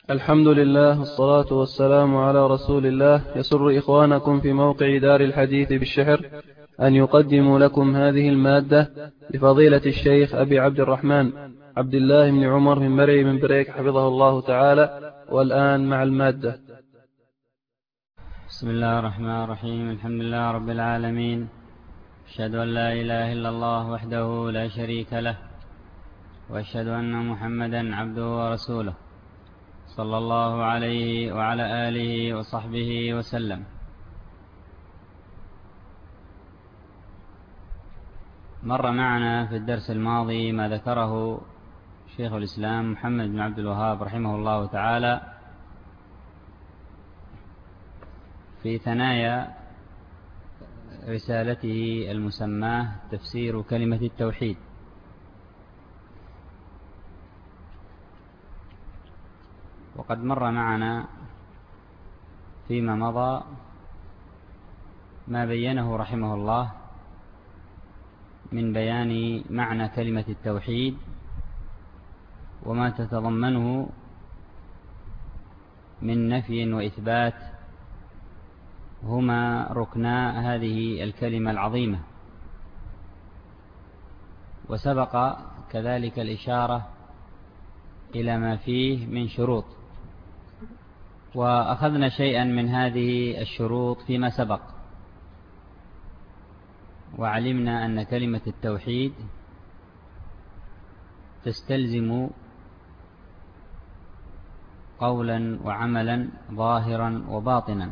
الحمد لله والصلاة والسلام على رسول الله. يسر إخوانكم في موقع دار الحديث بالشحر أن يقدموا لكم هذه المادة لفضيلة الشيخ أبي عبد الرحمن عبد الله بن عمر من مرعي من بريك حفظه الله تعالى. والآن مع المادة. بسم الله الرحمن الرحيم. الحمد لله رب العالمين، أشهد أن لا إله إلا الله وحده لا شريك له، وأشهد أن محمدا عبده ورسوله، صلى الله عليه وعلى آله وصحبه وسلم. مر معنا في الدرس الماضي ما ذكره شيخ الإسلام محمد بن عبد الوهاب رحمه الله تعالى في ثنايا رسالته المسماة تفسير كلمة التوحيد. وقد مر معنا فيما مضى ما بينه رحمه الله من بيان معنى كلمة التوحيد وما تتضمنه من نفي وإثبات، هما ركنا هذه الكلمة العظيمة. وسبق كذلك الإشارة إلى ما فيه من شروط، وأخذنا شيئا من هذه الشروط فيما سبق، وعلمنا أن كلمة التوحيد تستلزم قولا وعملا ظاهرا وباطنا.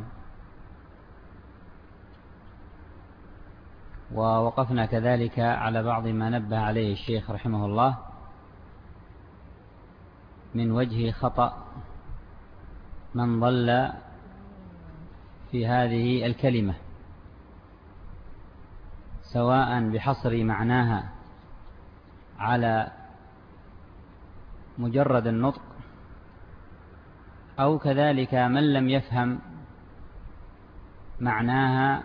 ووقفنا كذلك على بعض ما نبه عليه الشيخ رحمه الله من وجه خطأ من ضل في هذه الكلمة، سواء بحصر معناها على مجرد النطق، أو كذلك من لم يفهم معناها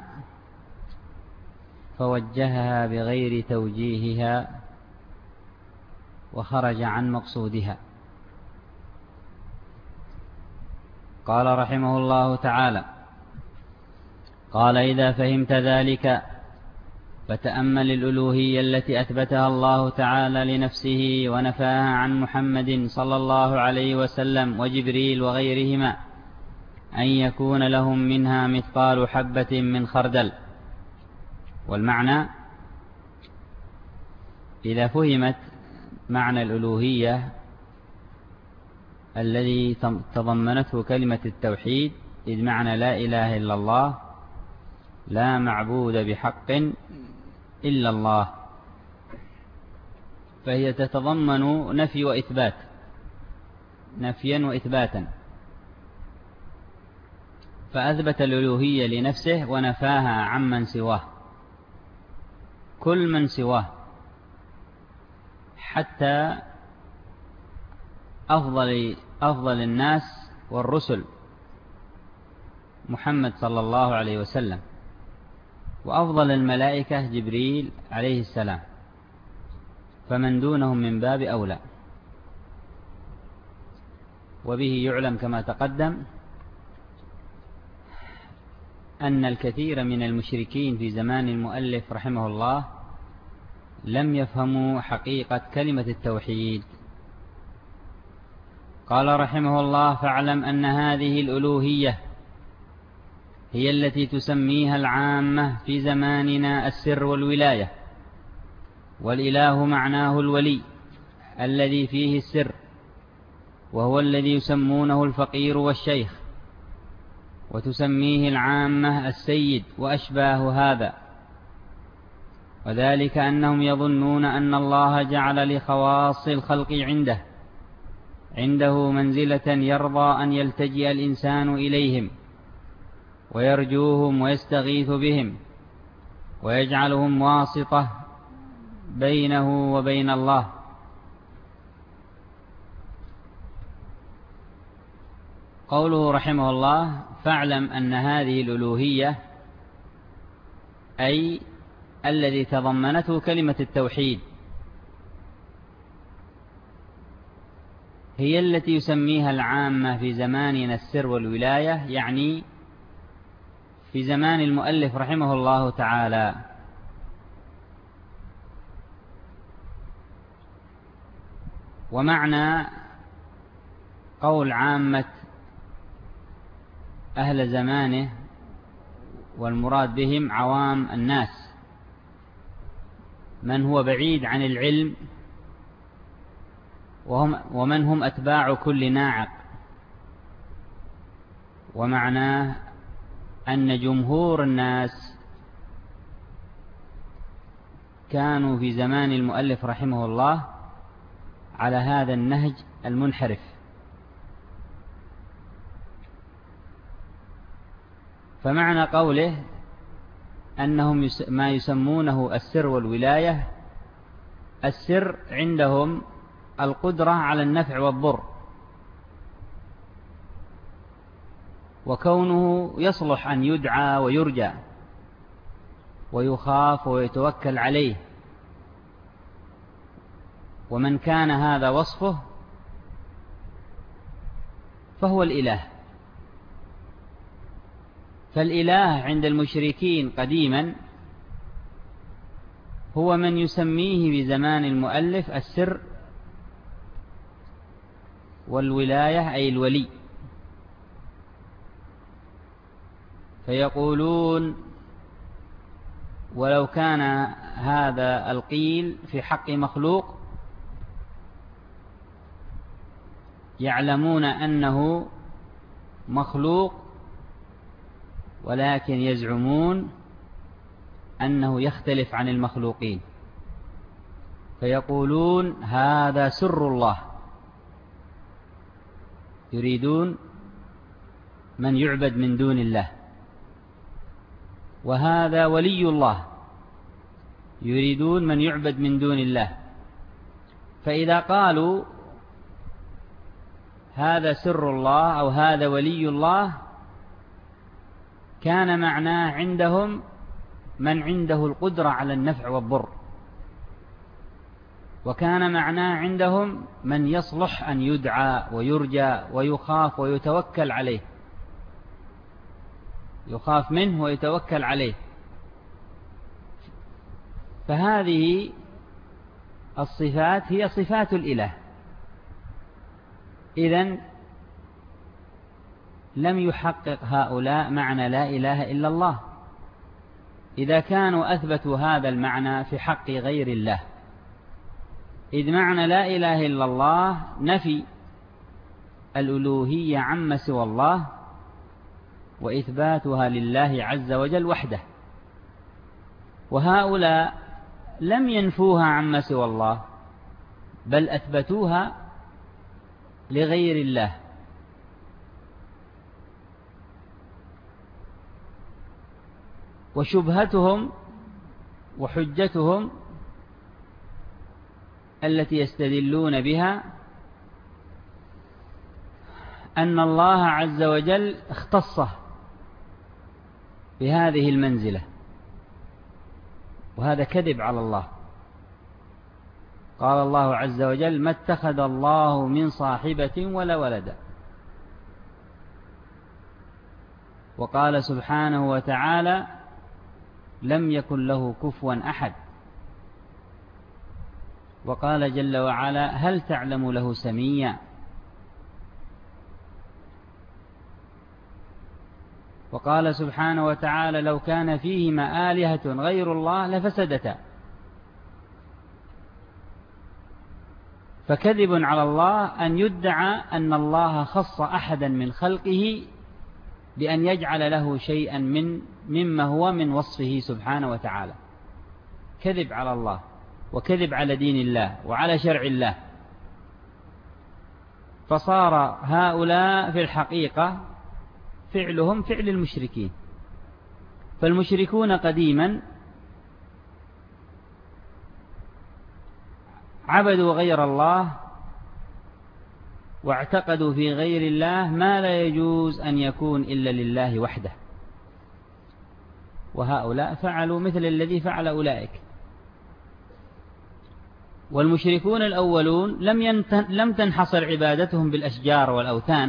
فوجهها بغير توجيهها وخرج عن مقصودها. قال رحمه الله تعالى: قال: إذا فهمت ذلك فتأمل الألوهية التي أثبتها الله تعالى لنفسه ونفاها عن محمد صلى الله عليه وسلم وجبريل وغيرهما، أن يكون لهم منها مثقال حبة من خردل. والمعنى: إذا فهمت معنى الألوهية الذي تضمنته كلمة التوحيد، إذ معنى لا إله إلا الله، لا معبود بحق إلا الله، فهي تتضمن نفي وإثبات، نفيا وإثباتا، فأثبت الألوهية لنفسه ونفاها عمن سواه، كل من سواه، حتى أفضل الناس والرسل محمد صلى الله عليه وسلم، وأفضل الملائكة جبريل عليه السلام، فمن دونهم من باب أولى. وبه يعلم كما تقدم أن الكثير من المشركين في زمان المؤلف رحمه الله لم يفهموا حقيقة كلمة التوحيد. قال رحمه الله: فاعلم أن هذه الألوهية هي التي تسميها العامة في زماننا السر والولاية، والإله معناه الولي الذي فيه السر، وهو الذي يسمونه الفقير والشيخ، وتسميه العامة السيد وأشباه هذا. وذلك أنهم يظنون أن الله جعل لخواص الخلق عنده منزلة يرضى أن يلتجئ الإنسان إليهم ويرجوهم ويستغيث بهم ويجعلهم واسطة بينه وبين الله. قوله رحمه الله: فاعلم أن هذه الألوهية، أي الذي تضمنته كلمة التوحيد، هي التي يسميها العامة في زماننا السر والولاية، يعني في زمان المؤلف رحمه الله تعالى. ومعنى قول عامة أهل زمانه والمراد بهم عوام الناس، من هو بعيد عن العلم ومن هم أتباع كل ناعق. ومعناه أن جمهور الناس كانوا في زمان المؤلف رحمه الله على هذا النهج المنحرف. فمعنى قوله أنهم ما يسمونه السر والولاية، السر عندهم القدرة على النفع والضر، وكونه يصلح أن يدعى ويرجى ويخاف ويتوكل عليه. ومن كان هذا وصفه فهو الإله. فالإله عند المشركين قديما هو من يسميه بزمان المؤلف السر والولاية، أي الولي. فيقولون ولو كان هذا القيل في حق مخلوق يعلمون أنه مخلوق، ولكن يزعمون أنه يختلف عن المخلوقين، فيقولون هذا سر الله. يريدون من يعبد من دون الله. وهذا ولي الله، يريدون من يعبد من دون الله. فإذا قالوا هذا سر الله أو هذا ولي الله، كان معناه عندهم من عنده القدرة على النفع والضر، وكان معناه عندهم من يصلح أن يدعى ويرجى ويخاف ويتوكل عليه، يخاف منه ويتوكل عليه. فهذه الصفات هي صفات الإله. إذن لم يحقق هؤلاء معنى لا إله إلا الله إذا كانوا أثبتوا هذا المعنى في حق غير الله، إذ معنى لا إله إلا الله نفي الألوهية عما سوى الله وإثباتها لله عز وجل وحده. وهؤلاء لم ينفوها عما سوى الله، بل أثبتوها لغير الله. وشبهتهم وحجتهم التي يستدلون بها أن الله عز وجل اختصه بهذه المنزلة، وهذا كذب على الله. قال الله عز وجل ما اتخذ الله من صاحبة ولا ولدا. وقال سبحانه وتعالى لم يكن له كفوا أحد. وقال جل وعلا هل تعلم له سميا. وقال سبحانه وتعالى لو كان فيهما آلهة غير الله لفسدتا. فكذب على الله أن يدعى أن الله خص أحدا من خلقه بأن يجعل له شيئا مما هو من وصفه سبحانه وتعالى. كذب على الله وكذب على دين الله وعلى شرع الله. فصار هؤلاء في الحقيقة فعلهم فعل المشركين. فالمشركون قديما عبدوا غير الله واعتقدوا في غير الله ما لا يجوز أن يكون إلا لله وحده. وهؤلاء فعلوا مثل الذي فعل أولئك. والمشركون الأولون لم تنحصر عبادتهم بالأشجار والأوثان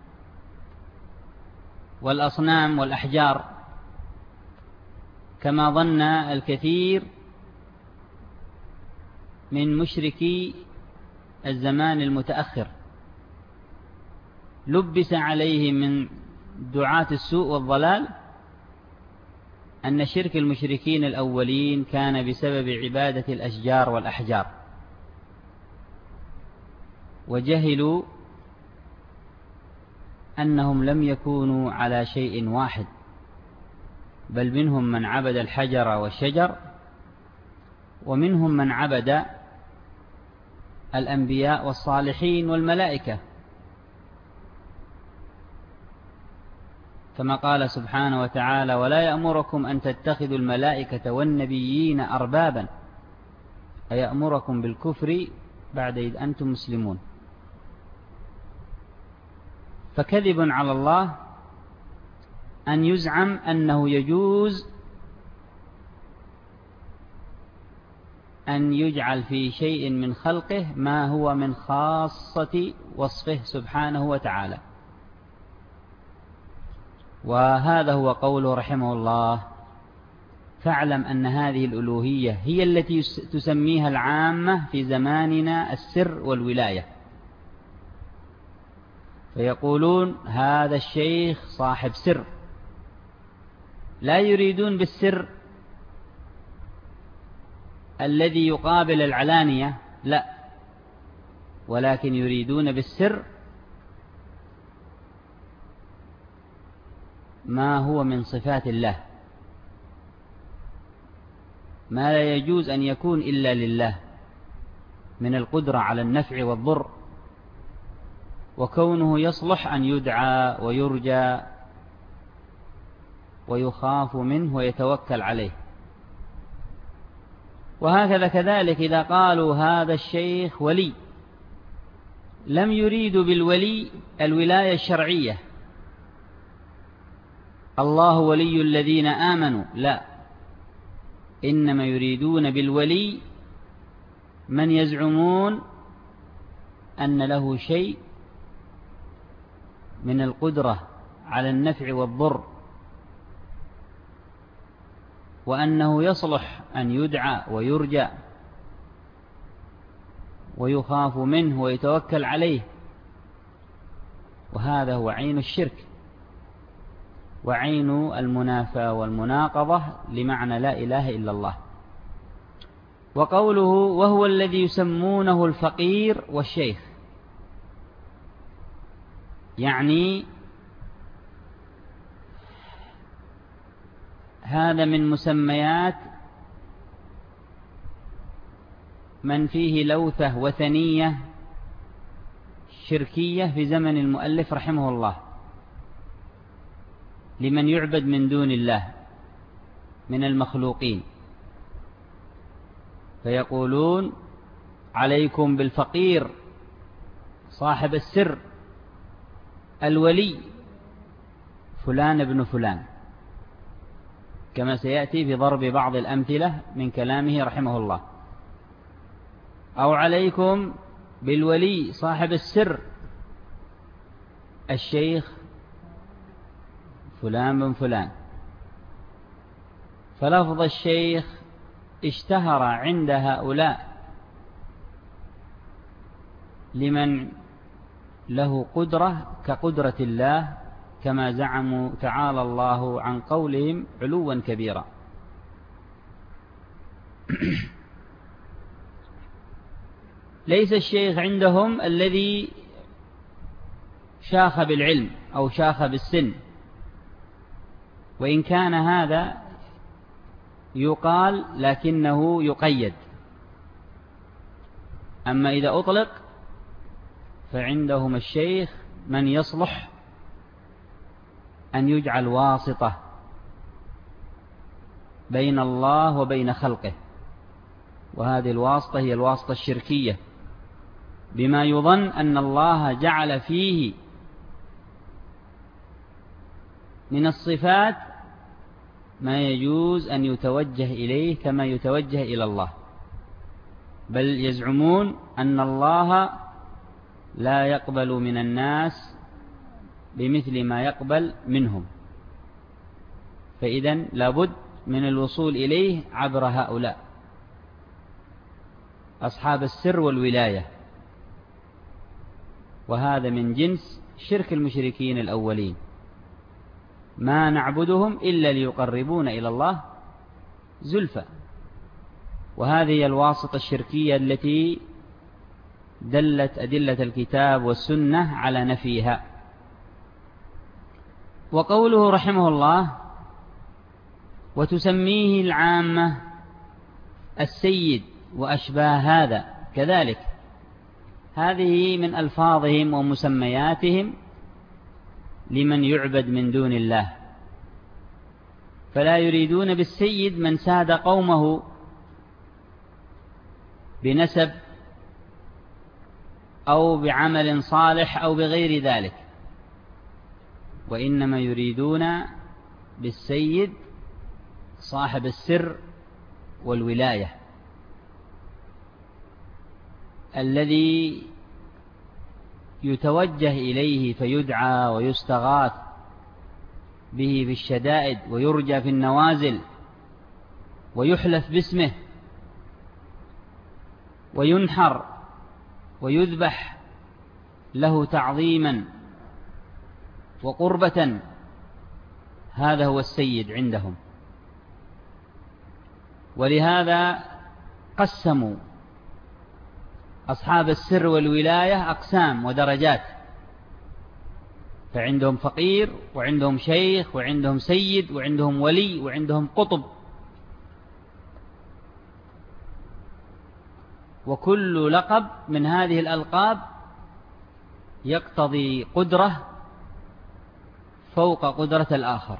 والأصنام والأحجار كما ظن الكثير من مشركي الزمان المتأخر، لبس عليه من دعاة السوء والضلال أن شرك المشركين الأولين كان بسبب عبادة الأشجار والأحجار، وجهلوا أنهم لم يكونوا على شيء واحد، بل منهم من عبد الحجر والشجر، ومنهم من عبد الأنبياء والصالحين والملائكة، كما قال سبحانه وتعالى: ولا يأمركم أن تتخذوا الملائكة والنبيين أربابا، أيأمركم بالكفر بعد إذ أنتم مسلمون. فكذب على الله أن يزعم أنه يجوز أن يجعل في شيء من خلقه ما هو من خاصة وصفه سبحانه وتعالى. وهذا هو قوله رحمه الله: فاعلم أن هذه الألوهية هي التي تسميها العامة في زماننا السر والولاية، فيقولون هذا الشيخ صاحب سر، لا يريدون بالسر الذي يقابل العلانية، لا، ولكن يريدون بالسر ما هو من صفات الله، ما لا يجوز أن يكون إلا لله من القدرة على النفع والضر، وكونه يصلح أن يدعى ويرجى ويخاف منه ويتوكل عليه. وهكذا كذلك إذا قالوا هذا الشيخ ولي، لم يريدوا بالولي الولاية الشرعية، الله ولي الذين آمنوا، لا، إنما يريدون بالولي من يزعمون أن له شيء من القدرة على النفع والضر، وأنه يصلح أن يدعى ويرجى ويخاف منه ويتوكل عليه. وهذا هو عين الشرك وعين المنافاة والمناقضة لمعنى لا إله إلا الله. وقوله وهو الذي يسمونه الفقير والشيخ، يعني هذا من مسميات من فيه لوثة وثنية شركية في زمن المؤلف رحمه الله، لمن يعبد من دون الله من المخلوقين، فيقولون عليكم بالفقير صاحب السر الولي فلان ابن فلان، كما سيأتي في ضرب بعض الأمثلة من كلامه رحمه الله. أو عليكم بالولي صاحب السر الشيخ فلان بن فلان. فلفظ الشيخ اشتهر عند هؤلاء لمن له قدرة كقدرة الله، كما زعموا تعالى الله عن قولهم علوا كبيرا. ليس الشيخ عندهم الذي شاخ بالعلم أو شاخ بالسن، وإن كان هذا يقال لكنه يقيد. أما إذا أطلق فعندهم الشيخ من يصلح أن يجعل واسطة بين الله وبين خلقه، وهذه الواسطة هي الواسطة الشركية، بما يظن أن الله جعل فيه من الصفات ما يجوز أن يتوجه إليه كما يتوجه إلى الله. بل يزعمون أن الله لا يقبل من الناس بمثل ما يقبل منهم، فإذن لابد من الوصول إليه عبر هؤلاء أصحاب السر والولاية. وهذا من جنس شرك المشركين الأولين، ما نعبدهم إلا ليقربون إلى الله زلفى. وهذه هي الواسطة الشركية التي دلت أدلة الكتاب والسنة على نفيها. وقوله رحمه الله: وتسميه العامة السيد وأشباه هذا، كذلك هذه من ألفاظهم ومسمياتهم لمن يعبد من دون الله، فلا يريدون بالسيد من ساد قومه بنسب أو بعمل صالح أو بغير ذلك، وإنما يريدون بالسيد صاحب السر والولاية الذي يتوجه إليه فيدعى ويستغاث به في الشدائد ويرجى في النوازل ويحلف باسمه وينحر ويذبح له تعظيما وقربة. هذا هو السيد عندهم. ولهذا قسموا أصحاب السر والولاية أقسام ودرجات، فعندهم فقير وعندهم شيخ وعندهم سيد وعندهم ولي وعندهم قطب، وكل لقب من هذه الألقاب يقتضي قدرة فوق قدرة الآخر،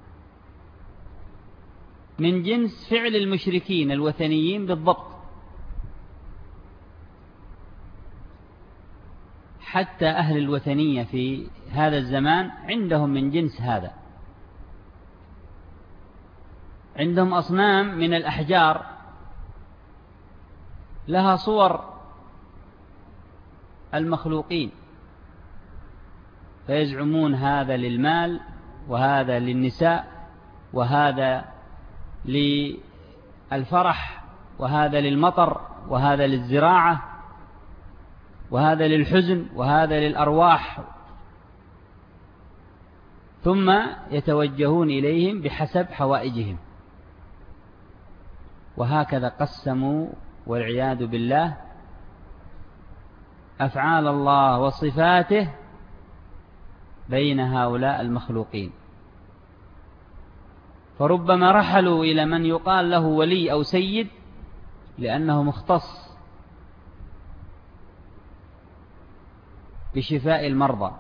من جنس فعل المشركين الوثنيين بالضبط. حتى أهل الوثنية في هذا الزمان عندهم من جنس هذا، عندهم أصنام من الأحجار لها صور المخلوقين، فيزعمون هذا للمال وهذا للنساء وهذا للفرح وهذا للمطر وهذا للزراعة وهذا للحزن وهذا للأرواح، ثم يتوجهون إليهم بحسب حوائجهم. وهكذا قسموا والعياذ بالله أفعال الله وصفاته بين هؤلاء المخلوقين، فربما رحلوا إلى من يقال له ولي أو سيد لأنه مختص بشفاء المرضى،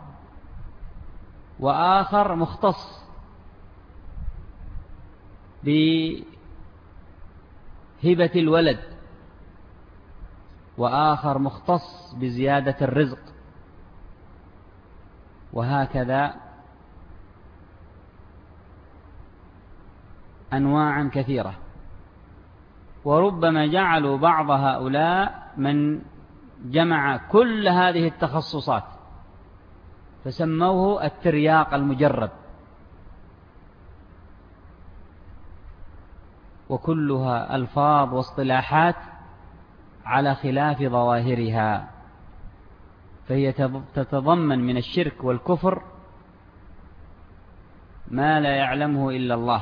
وآخر مختص بهبة الولد، وآخر مختص بزيادة الرزق، وهكذا أنواعا كثيرة. وربما جعلوا بعض هؤلاء من جمع كل هذه التخصصات فسموه الترياق المجرب، وكلها ألفاظ واصطلاحات على خلاف ظواهرها، فهي تتضمن من الشرك والكفر ما لا يعلمه إلا الله.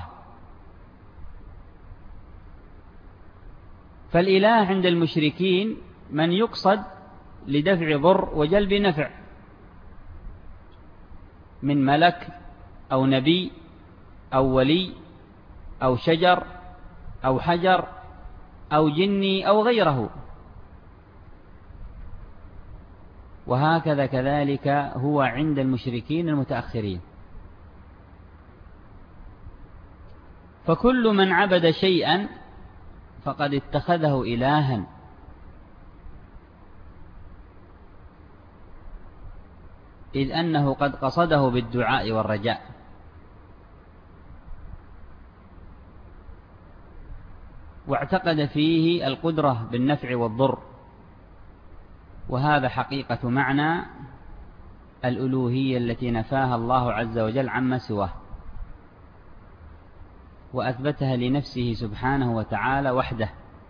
فالإله عند المشركين من يقصد لدفع ضر وجلب نفع من ملك أو نبي أو ولي أو شجر أو حجر أو جني أو غيره. وهكذا كذلك هو عند المشركين المتأخرين. فكل من عبد شيئا فقد اتخذه إلها، إذ أنه قد قصده بالدعاء والرجاء. واعتقد فيه القدرة بالنفع والضر، وهذا حقيقة معنى الألوهية التي نفاها الله عز وجل عما سواه، وأثبتها لنفسه سبحانه وتعالى وحده.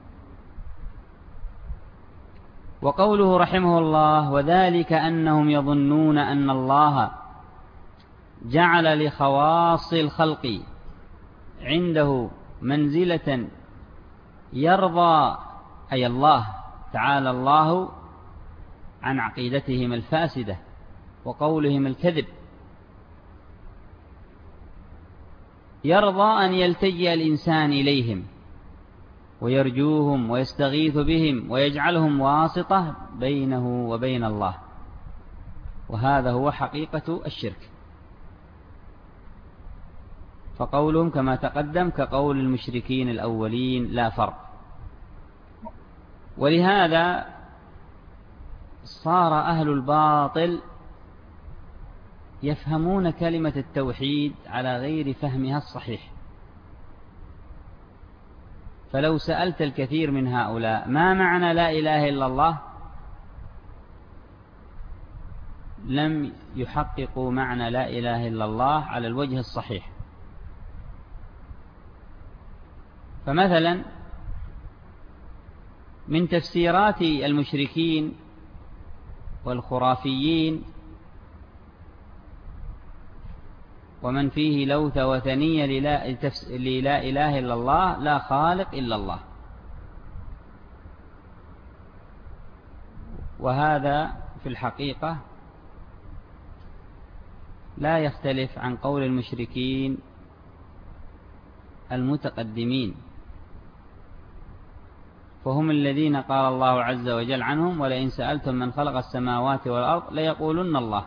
وقوله رحمه الله: وذلك أنهم يظنون أن الله جعل لخواص الخلق عنده منزلة يرضى، أي الله تعالى الله عن عقيدتهم الفاسدة وقولهم الكذب، يرضى أن يلتجئ الإنسان إليهم ويرجوهم ويستغيث بهم ويجعلهم واسطة بينه وبين الله، وهذا هو حقيقة الشرك. فقولهم كما تقدم كقول المشركين الأولين لا فرق. ولهذا صار أهل الباطل يفهمون كلمة التوحيد على غير فهمها الصحيح. فلو سألت الكثير من هؤلاء ما معنى لا إله إلا الله، لم يحققوا معنى لا إله إلا الله على الوجه الصحيح. فمثلا من تفسيرات المشركين والخرافيين ومن فيه لوثة وثنية للا إله إلا الله لا خالق إلا الله، وهذا في الحقيقة لا يختلف عن قول المشركين المتقدمين، فهم الذين قال الله عز وجل عنهم: ولئن سألتم من خلق السماوات والأرض ليقولن الله.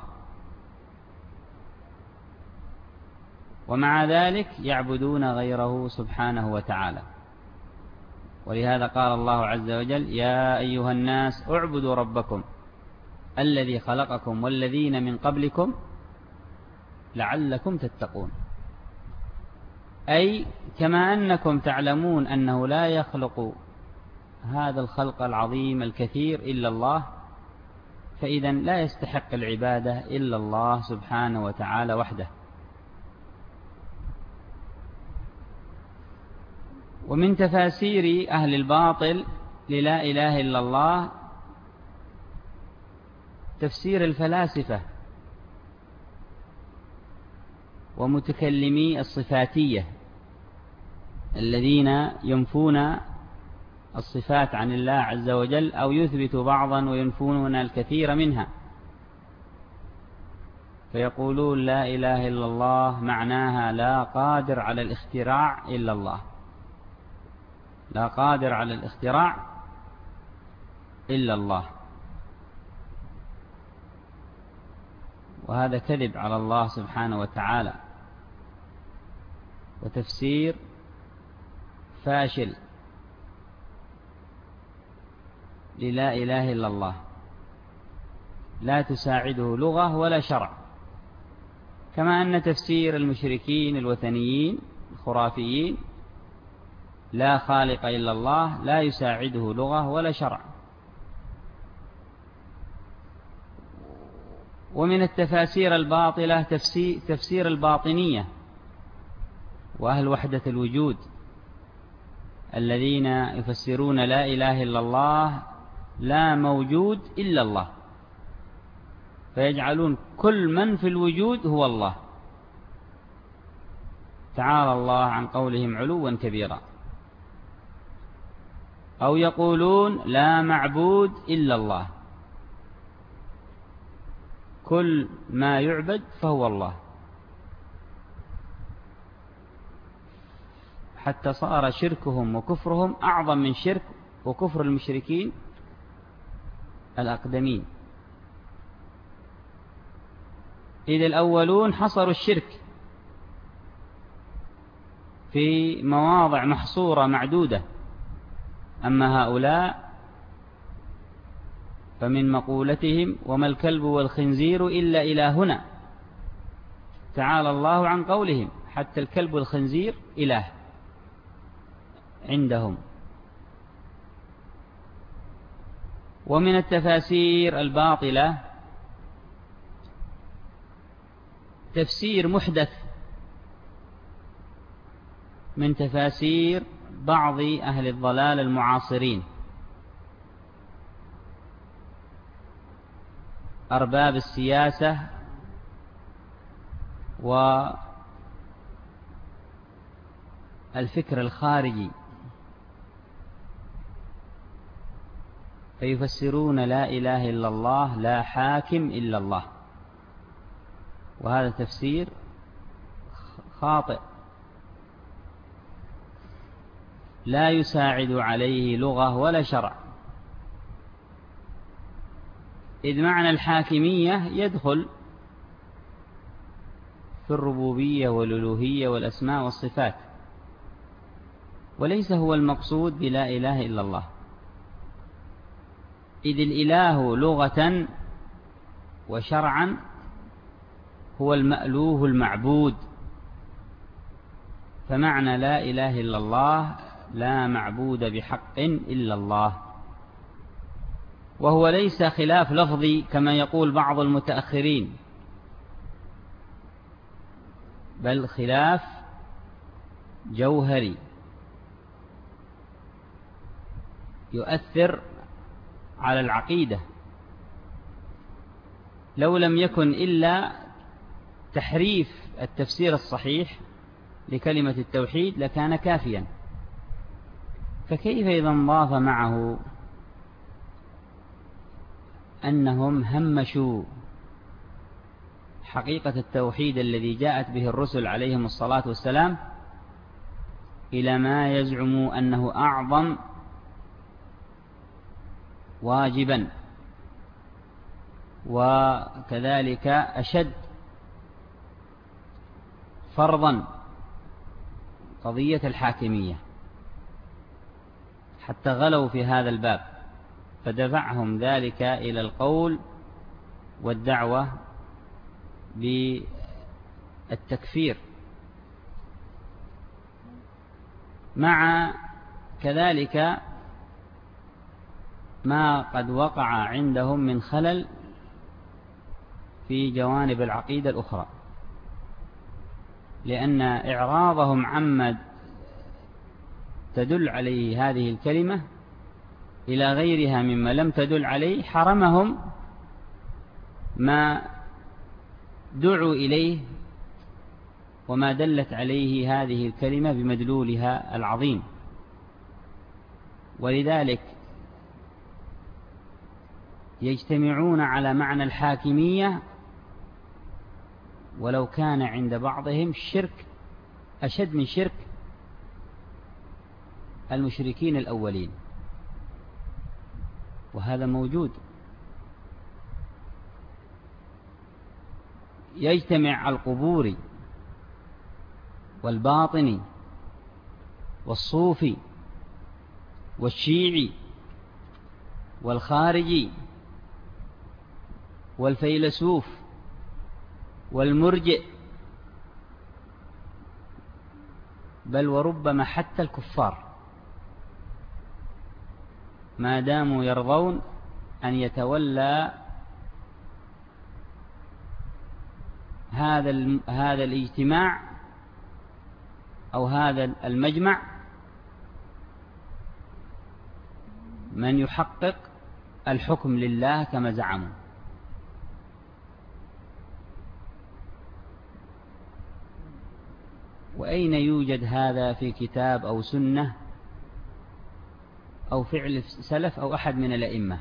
ومع ذلك يعبدون غيره سبحانه وتعالى. ولهذا قال الله عز وجل: يا أيها الناس اعبدوا ربكم الذي خلقكم والذين من قبلكم لعلكم تتقون. أي كما أنكم تعلمون أنه لا يخلق هذا الخلق العظيم الكثير إلا الله، فإذا لا يستحق العبادة إلا الله سبحانه وتعالى وحده. ومن تفاسير أهل الباطل للا إله إلا الله تفسير الفلاسفة ومتكلمي الصفاتية الذين ينفون الصفات عن الله عز وجل أو يثبتوا بعضا وينفون الكثير منها، فيقولون لا إله إلا الله معناها لا قادر على الاختراع إلا الله، لا قادر على الاختراع إلا الله، وهذا كذب على الله سبحانه وتعالى وتفسير فاشل للا إله إلا الله، لا تساعده لغة ولا شرع، كما أن تفسير المشركين الوثنيين الخرافيين لا خالق إلا الله لا يساعده لغة ولا شرع. ومن التفاسير الباطلة تفسير الباطنية وأهل وحدة الوجود الذين يفسرون لا إله إلا الله لا موجود إلا الله، فيجعلون كل من في الوجود هو الله، تعالى الله عن قولهم علوا كبيرا. أو يقولون لا معبود إلا الله، كل ما يعبد فهو الله، حتى صار شركهم وكفرهم أعظم من شرك وكفر المشركين الأقدمين. إذ الأولون حصروا الشرك في مواضع محصورة معدودة، أما هؤلاء فمن مقولتهم وما الكلب والخنزير إلا إلهنا، تعالى الله عن قولهم حتى الكلب والخنزير إله عندهم، ومن التفاسير الباطلة تفسير محدث من تفاسير بعض أهل الضلال المعاصرين أرباب السياسة والفكر الخارجي، فيفسرون لا إله إلا الله لا حاكم إلا الله، وهذا تفسير خاطئ لا يساعد عليه لغة ولا شرع، إذ معنى الحاكمية يدخل في الربوبية والألوهية والأسماء والصفات، وليس هو المقصود بلا إله إلا الله، إذ الإله لغة وشرعا هو المألوه المعبود، فمعنى لا إله إلا الله لا معبود بحق إلا الله، وهو ليس خلاف لفظي كما يقول بعض المتأخرين، بل خلاف جوهري يؤثر على العقيدة، لو لم يكن إلا تحريف التفسير الصحيح لكلمة التوحيد لكان كافيا، فكيف إذا انضاف معه أنهم همشوا حقيقة التوحيد الذي جاءت به الرسل عليهم الصلاة والسلام إلى ما يزعموا أنه أعظم واجبا وكذلك أشد فرضا قضية الحاكمية، حتى غلوا في هذا الباب، فدفعهم ذلك إلى القول والدعوة بالتكفير، مع كذلك ما قد وقع عندهم من خلل في جوانب العقيدة الأخرى، لأن إعراضهم عما تدل عليه هذه الكلمة إلى غيرها مما لم تدل عليه حرمهم ما دعوا إليه وما دلت عليه هذه الكلمة بمدلولها العظيم. ولذلك يجتمعون على معنى الحاكمية ولو كان عند بعضهم شرك أشد من شرك المشركين الأولين، وهذا موجود. يجتمع القبوري والباطني والصوفي والشيعي والخارجي والفيلسوف والمرجئ، بل وربما حتى الكفار، ما داموا يرضون أن يتولى هذا الاجتماع أو هذا المجمع من يحقق الحكم لله كما زعموا. وأين يوجد هذا في كتاب أو سنة أو فعل سلف أو أحد من الأئمة؟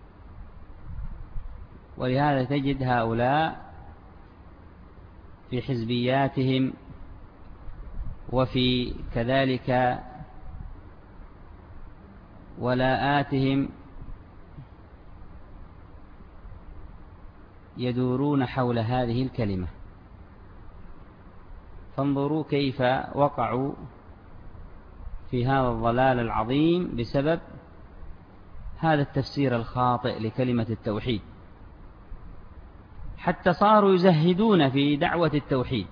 ولهذا تجد هؤلاء في حزبياتهم وفي كذلك ولاءاتهم يدورون حول هذه الكلمة، فانظروا كيف وقعوا في هذا الضلال العظيم بسبب هذا التفسير الخاطئ لكلمة التوحيد، حتى صاروا يزهدون في دعوة التوحيد،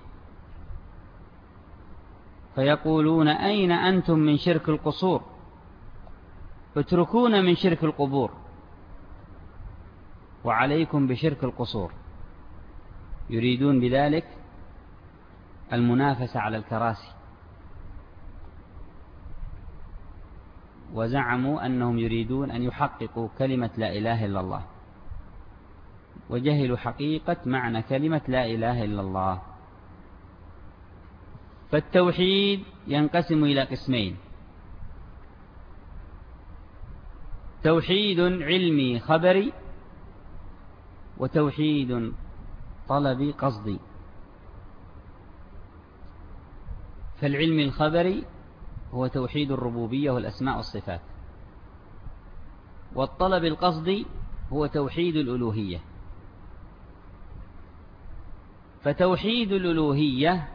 فيقولون أين أنتم من شرك القصور؟ اتركونا من شرك القبور، وعليكم بشرك القصور، يريدون بذلك المنافسة على الكراسي، وزعموا أنهم يريدون أن يحققوا كلمة لا إله إلا الله، وجهلوا حقيقة معنى كلمة لا إله إلا الله. فالتوحيد ينقسم إلى قسمين: توحيد علمي خبري، وتوحيد طلبي قصدي. فالعلم الخبري هو توحيد الربوبية والأسماء والصفات، والطلب القصدي هو توحيد الألوهية. فتوحيد الألوهية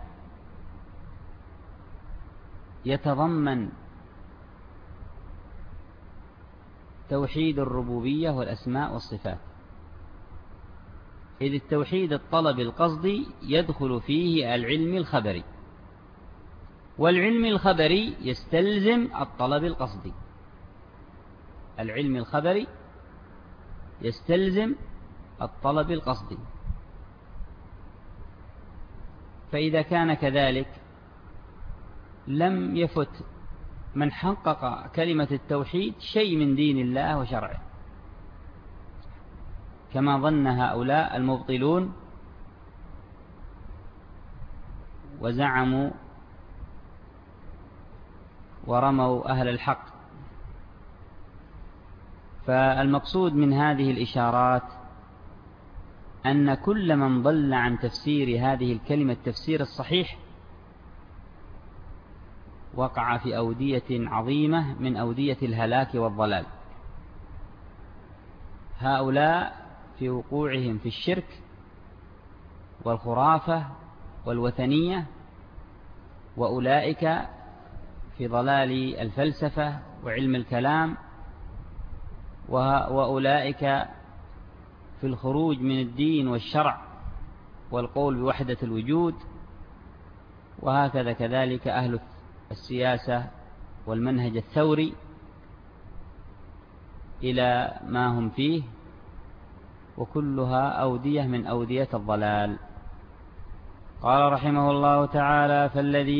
يتضمن توحيد الربوبية والأسماء والصفات، إذ التوحيد الطلب القصدي يدخل فيه العلم الخبري، والعلم الخبري يستلزم الطلب القصدي. العلم الخبري يستلزم الطلب القصدي. فإذا كان كذلك لم يفت من حقق كلمة التوحيد شيء من دين الله وشرعه، كما ظن هؤلاء المبطلون وزعموا ورموا أهل الحق. فالمقصود من هذه الإشارات أن كل من ضل عن تفسير هذه الكلمة التفسير الصحيح وقع في أودية عظيمة من أودية الهلاك والضلال. هؤلاء في وقوعهم في الشرك والخرافة والوثنية، وأولئك في ضلال الفلسفة وعلم الكلام، وأولئك في الخروج من الدين والشرع والقول بوحدة الوجود، وهكذا كذلك أهل السياسة والمنهج الثوري إلى ما هم فيه، وكلها أودية من أودية الضلال. قال رحمه الله تعالى: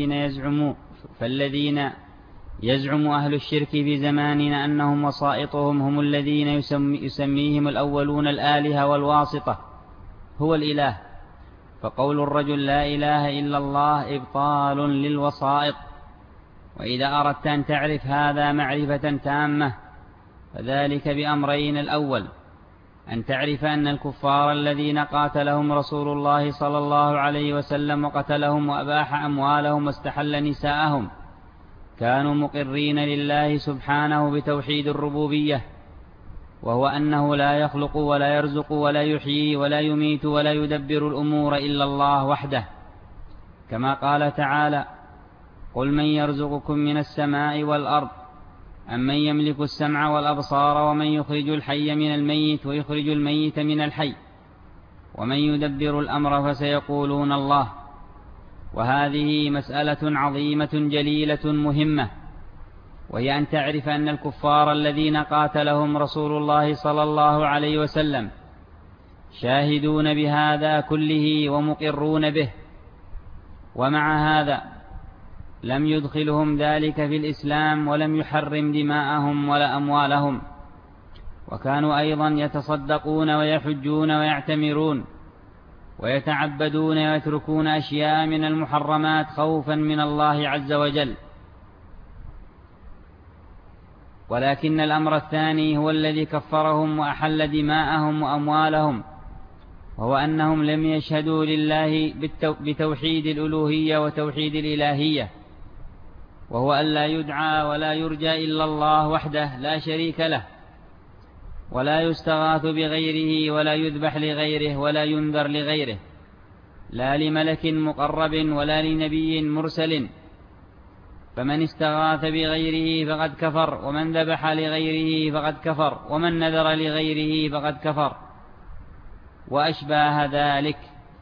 فالذين يزعم أهل الشرك في زماننا أنهم وسائطهم هم الذين يسميهم الأولون الآلهة، والواسطة هو الإله. فقول الرجل لا إله إلا الله إبطال للوسائط. وإذا أردت أن تعرف هذا معرفة تامة فذلك بأمرين: الأول أن تعرف أن الكفار الذين قاتلهم رسول الله صلى الله عليه وسلم وقتلهم وأباح أموالهم واستحل نساءهم كانوا مقرين لله سبحانه بتوحيد الربوبية، وهو أنه لا يخلق ولا يرزق ولا يحيي ولا يميت ولا يدبر الأمور إلا الله وحده، كما قال تعالى: قل من يرزقكم من السماء والأرض أمن يملك السمع والأبصار ومن يخرج الحي من الميت ويخرج الميت من الحي ومن يدبر الأمر فسيقولون الله. وهذه مسألة عظيمة جليلة مهمة، وهي أن تعرف أن الكفار الذين قاتلهم رسول الله صلى الله عليه وسلم شاهدون بهذا كله ومقرون به، ومع هذا لم يدخلهم ذلك في الإسلام ولم يحرم دماءهم ولا أموالهم، وكانوا أيضا يتصدقون ويحجون ويعتمرون ويتعبدون ويتركون أشياء من المحرمات خوفا من الله عز وجل. ولكن الأمر الثاني هو الذي كفرهم وأحل دماءهم وأموالهم، وهو أنهم لم يشهدوا لله بتوحيد الألوهية وتوحيد الإلهية، وهو أن لا يدعى ولا يرجى إلا الله وحده لا شريك له، ولا يستغاث بغيره ولا يذبح لغيره ولا ينذر لغيره، لا لملك مقرب ولا لنبي مرسل. فمن استغاث بغيره فقد كفر، ومن ذبح لغيره فقد كفر، ومن نذر لغيره فقد كفر، وأشباه ذلك.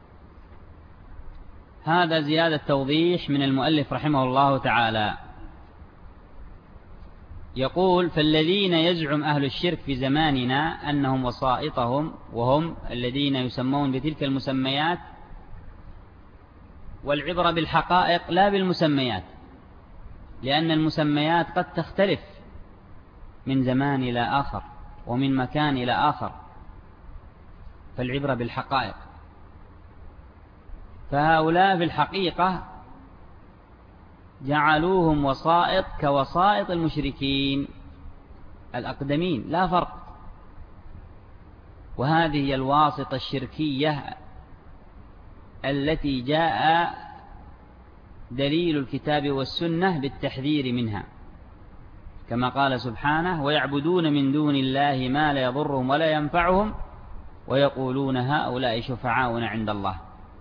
هذا زيادة توضيح من المؤلف رحمه الله تعالى. يقول: فالذين يزعم أهل الشرك في زماننا أنهم وسائطهم، وهم الذين يسمون بتلك المسميات، والعبرة بالحقائق لا بالمسميات، لأن المسميات قد تختلف من زمان إلى آخر ومن مكان إلى آخر، فالعبرة بالحقائق. فهؤلاء في الحقيقة جعلوهم وسائط كوسائط المشركين الأقدمين، لا فرق. وهذه هي الواسطة الشركية التي جاء دليل الكتاب والسنة بالتحذير منها، كما قال سبحانه: ويعبدون من دون الله ما لا يضرهم ولا ينفعهم ويقولون هؤلاء شفعاؤنا عند الله.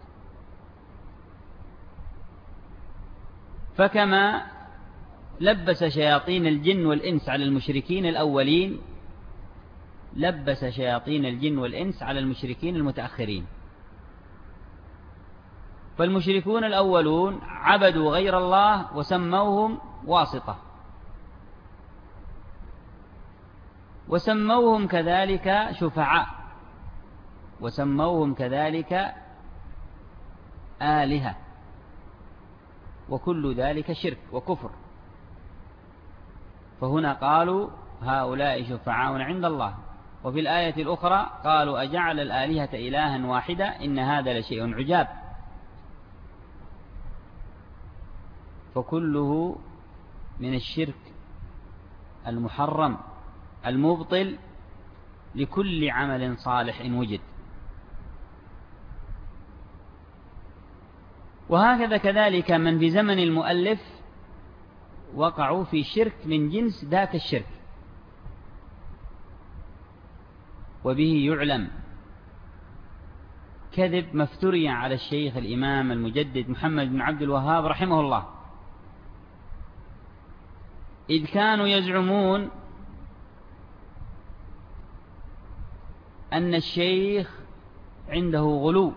فكما لبس شياطين الجن والإنس على المشركين الأولين، لبس شياطين الجن والإنس على المشركين المتأخرين. فالمشركون الأولون عبدوا غير الله وسموهم واسطة، وسموهم كذلك شفعاء، وسموهم كذلك آلهة، وكل ذلك شرك وكفر. فهنا قالوا هؤلاء شفعاؤنا عند الله، وفي الآية الأخرى قالوا أجعل الآلهة إلها واحدة إن هذا لشيء عجاب. فكله من الشرك المحرم المبطل لكل عمل صالح إن وجد. وهكذا كذلك من في زمن المؤلف وقعوا في شرك من جنس ذاك الشرك، وبه يعلم كذب مفتري على الشيخ الإمام المجدد محمد بن عبد الوهاب رحمه الله، إذ كانوا يزعمون أن الشيخ عنده غلو،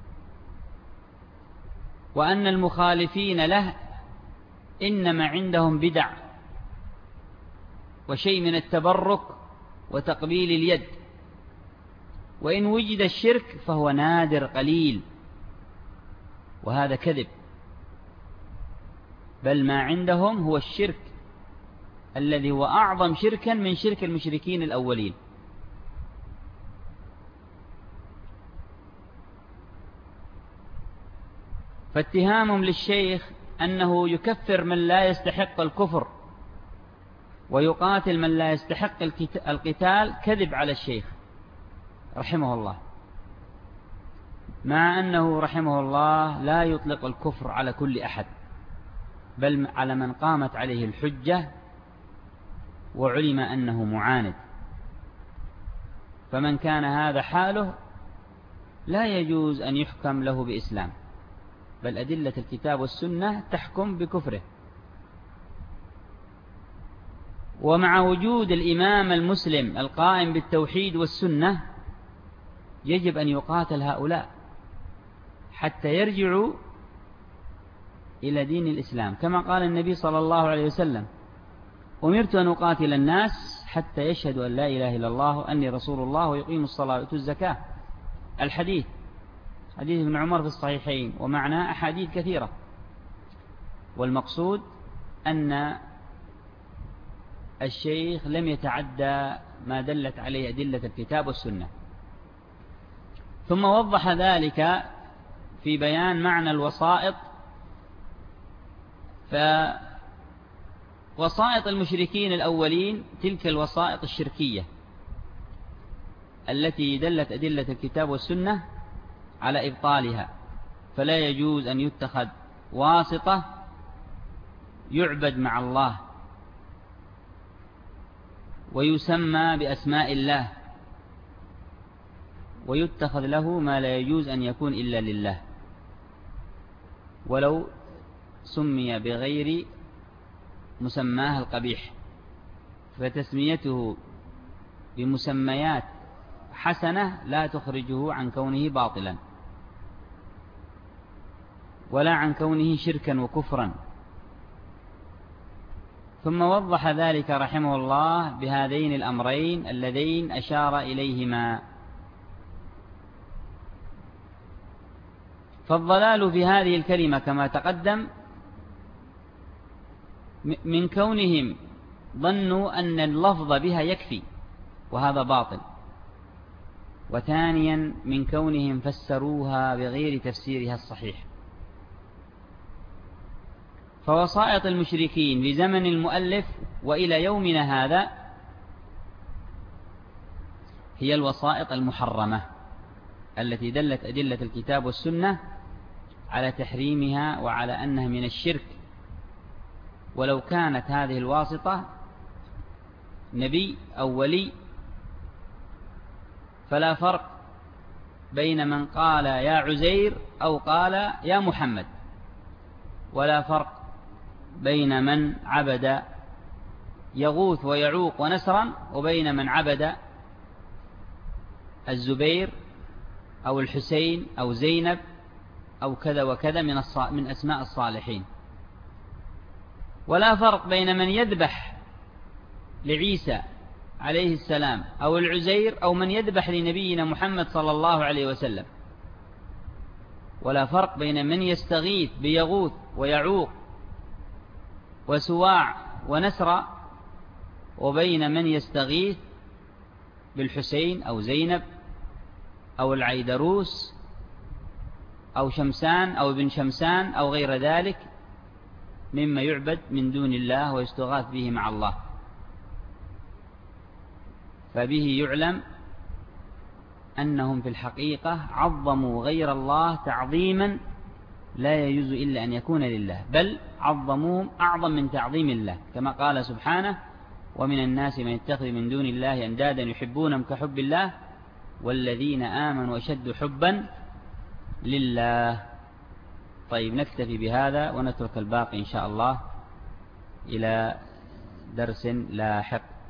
وأن المخالفين له إنما عندهم بدع وشيء من التبرك وتقبيل اليد، وإن وجد الشرك فهو نادر قليل. وهذا كذب، بل ما عندهم هو الشرك الذي هو أعظم شركا من شرك المشركين الأولين. فاتهامهم للشيخ أنه يكفر من لا يستحق الكفر ويقاتل من لا يستحق القتال كذب على الشيخ رحمه الله، مع أنه رحمه الله لا يطلق الكفر على كل أحد، بل على من قامت عليه الحجة وعلم أنه معاند. فمن كان هذا حاله لا يجوز أن يحكم له بإسلام، بل أدلة الكتاب والسنة تحكم بكفره. ومع وجود الإمام المسلم القائم بالتوحيد والسنة يجب أن يقاتل هؤلاء حتى يرجعوا إلى دين الإسلام، كما قال النبي صلى الله عليه وسلم: أمرت أن أقاتل الناس حتى يشهدوا أن لا إله إلا الله وأني رسول الله ويقيموا الصلاة ويؤتوا الزكاة. الحديث حديث ابن عمر في الصحيحين، ومعناه أحاديث كثيرة. والمقصود أن الشيخ لم يتعدى ما دلت عليه أدلة الكتاب والسنة. ثم وضح ذلك في بيان معنى الوسائط. فوسائط المشركين الأولين تلك الوسائط الشركية التي دلت أدلة الكتاب والسنة على إبطالها، فلا يجوز أن يتخذ واسطة يعبد مع الله ويسمى بأسماء الله ويتخذ له ما لا يجوز أن يكون إلا لله، ولو سمي بغير مسماه القبيح، فتسميته بمسميات حسنة لا تخرجه عن كونه باطلا ولا عن كونه شركا وكفرا. ثم وضح ذلك رحمه الله بهذين الأمرين اللذين أشار إليهما. فالضلال في هذه الكلمة كما تقدم من كونهم ظنوا أن اللفظ بها يكفي، وهذا باطل. وثانيا من كونهم فسروها بغير تفسيرها الصحيح. فوسائط المشركين لزمن المؤلف وإلى يومنا هذا هي الوسائط المحرمة التي دلت أدلة الكتاب والسنة على تحريمها وعلى أنها من الشرك، ولو كانت هذه الواسطة نبي أو ولي. فلا فرق بين من قال يا عزير أو قال يا محمد، ولا فرق بين من عبد يغوث ويعوق ونسرا وبين من عبد الزبير أو الحسين أو زينب أو كذا وكذا من أسماء الصالحين. ولا فرق بين من يذبح لعيسى عليه السلام أو العزير أو من يذبح لنبينا محمد صلى الله عليه وسلم. ولا فرق بين من يستغيث بيغوث ويعوق وسواع ونسر وبين من يستغيث بالحسين أو زينب أو العيدروس أو شمسان أو ابن شمسان أو غير ذلك مما يعبد من دون الله ويستغاث به مع الله. فبه يعلم أنهم في الحقيقة عظموا غير الله تعظيما لا يجوز إلا أن يكون لله، بل عظموهم أعظم من تعظيم الله، كما قال سبحانه: ومن الناس من يتخذ من دون الله أندادا يحبونهم كحب الله والذين آمنوا أشد حبا لله. طيب، نكتفي بهذا ونترك الباقي إن شاء الله إلى درس لاحق.